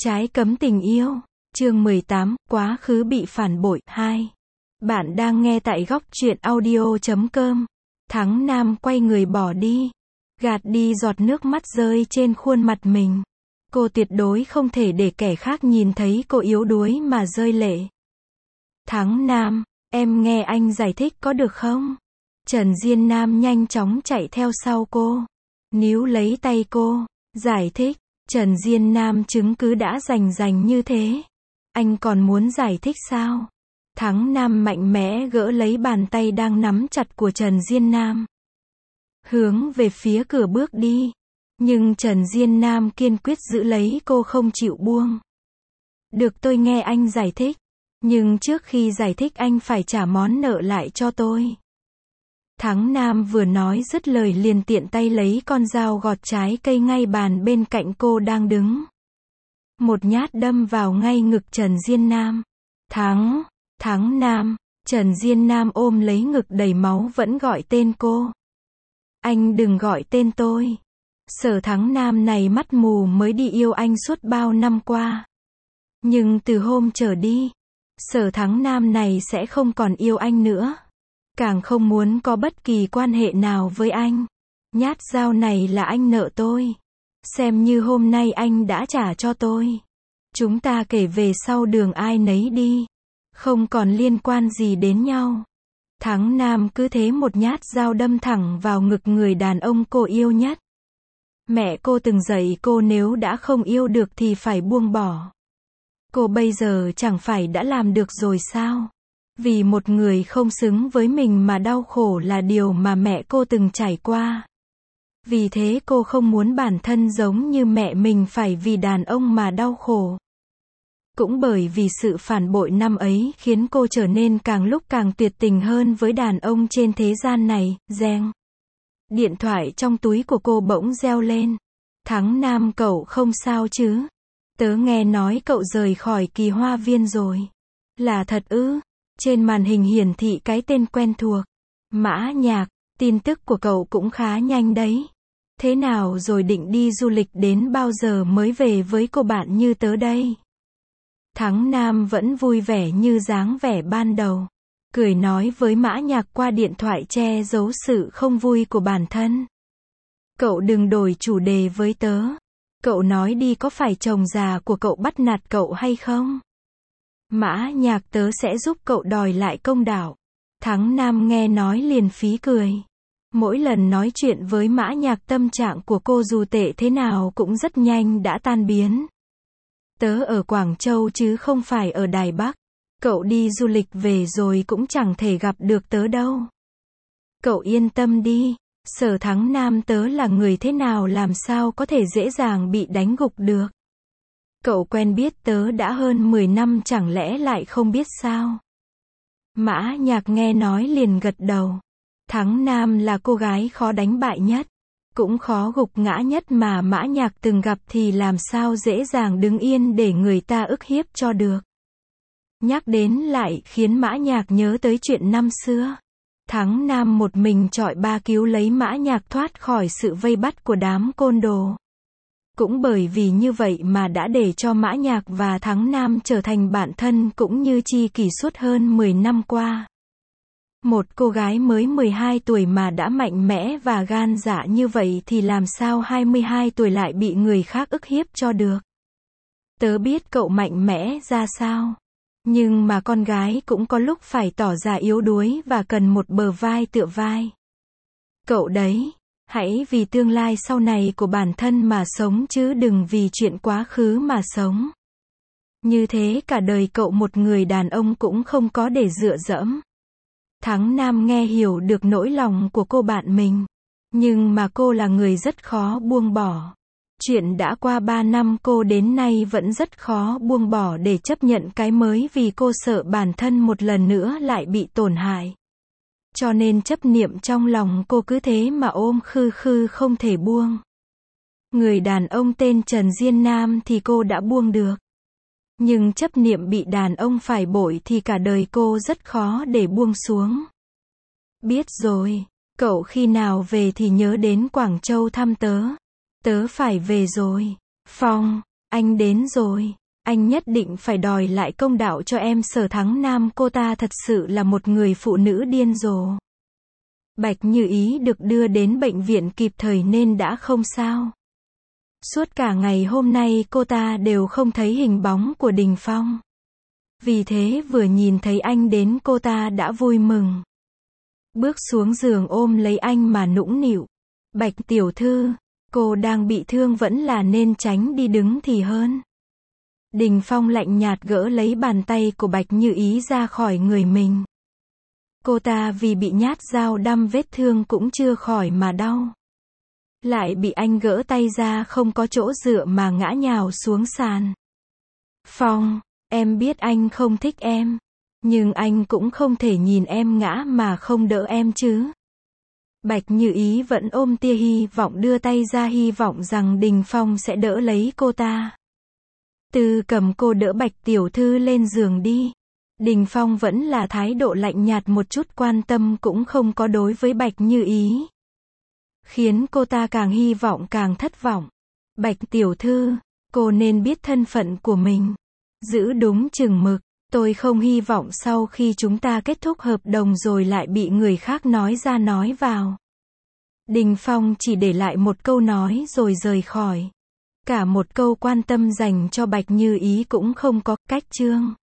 Trái cấm tình yêu. Chương 18, quá khứ bị phản bội, 2. Bạn đang nghe tại góc truyện audio.com. Thắng Nam quay người bỏ đi. Gạt đi giọt nước mắt rơi trên khuôn mặt mình. Cô tuyệt đối không thể để kẻ khác nhìn thấy cô yếu đuối mà rơi lệ. Thắng Nam, em nghe anh giải thích có được không? Trần Diên Nam nhanh chóng chạy theo sau cô. Níu lấy tay cô. Giải thích. Trần Diên Nam chứng cứ đã rành như thế. Anh còn muốn giải thích sao? Thắng Nam mạnh mẽ gỡ lấy bàn tay đang nắm chặt của Trần Diên Nam. Hướng về phía cửa bước đi. Nhưng Trần Diên Nam kiên quyết giữ lấy cô không chịu buông. Được, tôi nghe anh giải thích. Nhưng trước khi giải thích anh phải trả món nợ lại cho tôi. Thắng Nam vừa nói dứt lời liền tiện tay lấy con dao gọt trái cây ngay bàn bên cạnh cô đang đứng. Một nhát đâm vào ngay ngực Trần Diên Nam. Thắng Nam. Trần Diên Nam ôm lấy ngực đầy máu vẫn gọi tên cô. Anh đừng gọi tên tôi. Sở Thắng Nam này mắt mù mới đi yêu anh suốt bao năm qua. Nhưng từ hôm trở đi, Sở Thắng Nam này sẽ không còn yêu anh nữa. Càng không muốn có bất kỳ quan hệ nào với anh. Nhát dao này là anh nợ tôi. Xem như hôm nay anh đã trả cho tôi. Chúng ta kể về sau đường ai nấy đi. Không còn liên quan gì đến nhau. Thắng Nam cứ thế một nhát dao đâm thẳng vào ngực người đàn ông cô yêu nhất. Mẹ cô từng dạy cô nếu đã không yêu được thì phải buông bỏ. Cô bây giờ chẳng phải đã làm được rồi sao? Vì một người không xứng với mình mà đau khổ là điều mà mẹ cô từng trải qua. Vì thế cô không muốn bản thân giống như mẹ mình phải vì đàn ông mà đau khổ. Cũng bởi vì sự phản bội năm ấy khiến cô trở nên càng lúc càng tuyệt tình hơn với đàn ông trên thế gian này. Reng. Điện thoại trong túi của cô bỗng reo lên. Thắng Nam, cậu không sao chứ? Tớ nghe nói cậu rời khỏi Kỳ Hoa Viên rồi. Là thật ư? Trên màn hình hiển thị cái tên quen thuộc. Mã Nhạc, tin tức của cậu cũng khá nhanh đấy. Thế nào rồi, định đi du lịch đến bao giờ mới về với cô bạn như tớ đây? Thắng Nam vẫn vui vẻ như dáng vẻ ban đầu. Cười nói với Mã Nhạc qua điện thoại che giấu sự không vui của bản thân. Cậu đừng đổi chủ đề với tớ. Cậu nói đi, có phải chồng già của cậu bắt nạt cậu hay không? Mã Nhạc, tớ sẽ giúp cậu đòi lại công đạo. Thắng Nam nghe nói liền phí cười. Mỗi lần nói chuyện với Mã Nhạc tâm trạng của cô dù tệ thế nào cũng rất nhanh đã tan biến. Tớ ở Quảng Châu chứ không phải ở Đài Bắc. Cậu đi du lịch về rồi cũng chẳng thể gặp được tớ đâu. Cậu yên tâm đi. Sở Thắng Nam tớ là người thế nào làm sao có thể dễ dàng bị đánh gục được. Cậu quen biết tớ đã hơn 10 năm chẳng lẽ lại không biết sao? Mã Nhạc nghe nói liền gật đầu. Thắng Nam là cô gái khó đánh bại nhất, cũng khó gục ngã nhất mà Mã Nhạc từng gặp thì làm sao dễ dàng đứng yên để người ta ức hiếp cho được. Nhắc đến lại khiến Mã Nhạc nhớ tới chuyện năm xưa. Thắng Nam một mình chọi ba cứu lấy Mã Nhạc thoát khỏi sự vây bắt của đám côn đồ. Cũng bởi vì như vậy mà đã để cho Mã Nhạc và Thắng Nam trở thành bạn thân cũng như tri kỷ suốt hơn 10 năm qua. Một cô gái mới 12 tuổi mà đã mạnh mẽ và gan dạ như vậy thì làm sao 22 tuổi lại bị người khác ức hiếp cho được. Tớ biết cậu mạnh mẽ ra sao. Nhưng mà con gái cũng có lúc phải tỏ ra yếu đuối và cần một bờ vai tựa vai. Cậu đấy, hãy vì tương lai sau này của bản thân mà sống chứ đừng vì chuyện quá khứ mà sống. Như thế cả đời cậu một người đàn ông cũng không có để dựa dẫm. Thắng Nam nghe hiểu được nỗi lòng của cô bạn mình. Nhưng mà cô là người rất khó buông bỏ. Chuyện đã qua 3 năm cô đến nay vẫn rất khó buông bỏ để chấp nhận cái mới vì cô sợ bản thân một lần nữa lại bị tổn hại. Cho nên chấp niệm trong lòng cô cứ thế mà ôm khư không thể buông. Người đàn ông tên Trần Diên Nam thì cô đã buông được. Nhưng chấp niệm bị đàn ông phải bội thì cả đời cô rất khó để buông xuống. Biết rồi, cậu khi nào về thì nhớ đến Quảng Châu thăm tớ. Tớ phải về rồi. Phong, Anh đến rồi. Anh nhất định phải đòi lại công đạo cho em. Sở Thắng Nam, cô ta thật sự là một người phụ nữ điên rồ. Bạch Như Ý được đưa đến bệnh viện kịp thời nên đã không sao. Suốt cả ngày hôm nay cô ta đều không thấy hình bóng của Đình Phong. Vì thế vừa nhìn thấy anh đến cô ta đã vui mừng. Bước xuống giường ôm lấy anh mà nũng nịu. Bạch tiểu thư, cô đang bị thương vẫn là nên tránh đi đứng thì hơn. Đình Phong lạnh nhạt gỡ lấy bàn tay của Bạch Như Ý ra khỏi người mình. Cô ta vì bị nhát dao đâm vết thương cũng chưa khỏi mà đau. Lại bị anh gỡ tay ra không có chỗ dựa mà ngã nhào xuống sàn. Phong, em biết anh không thích em. Nhưng anh cũng không thể nhìn em ngã mà không đỡ em chứ. Bạch Như Ý vẫn ôm tia hy vọng đưa tay ra hy vọng rằng Đình Phong sẽ đỡ lấy cô ta. Từ cầm cô đỡ Bạch tiểu thư lên giường đi. Đình Phong vẫn là thái độ lạnh nhạt, một chút quan tâm cũng không có đối với Bạch Như Ý. Khiến cô ta càng hy vọng càng thất vọng. Bạch tiểu thư, cô nên biết thân phận của mình. Giữ đúng chừng mực. Tôi không hy vọng sau khi chúng ta kết thúc hợp đồng rồi lại bị người khác nói ra nói vào. Đình Phong chỉ để lại một câu nói rồi rời khỏi. Cả một câu quan tâm dành cho Bạch Như Ý cũng không có. Cách chương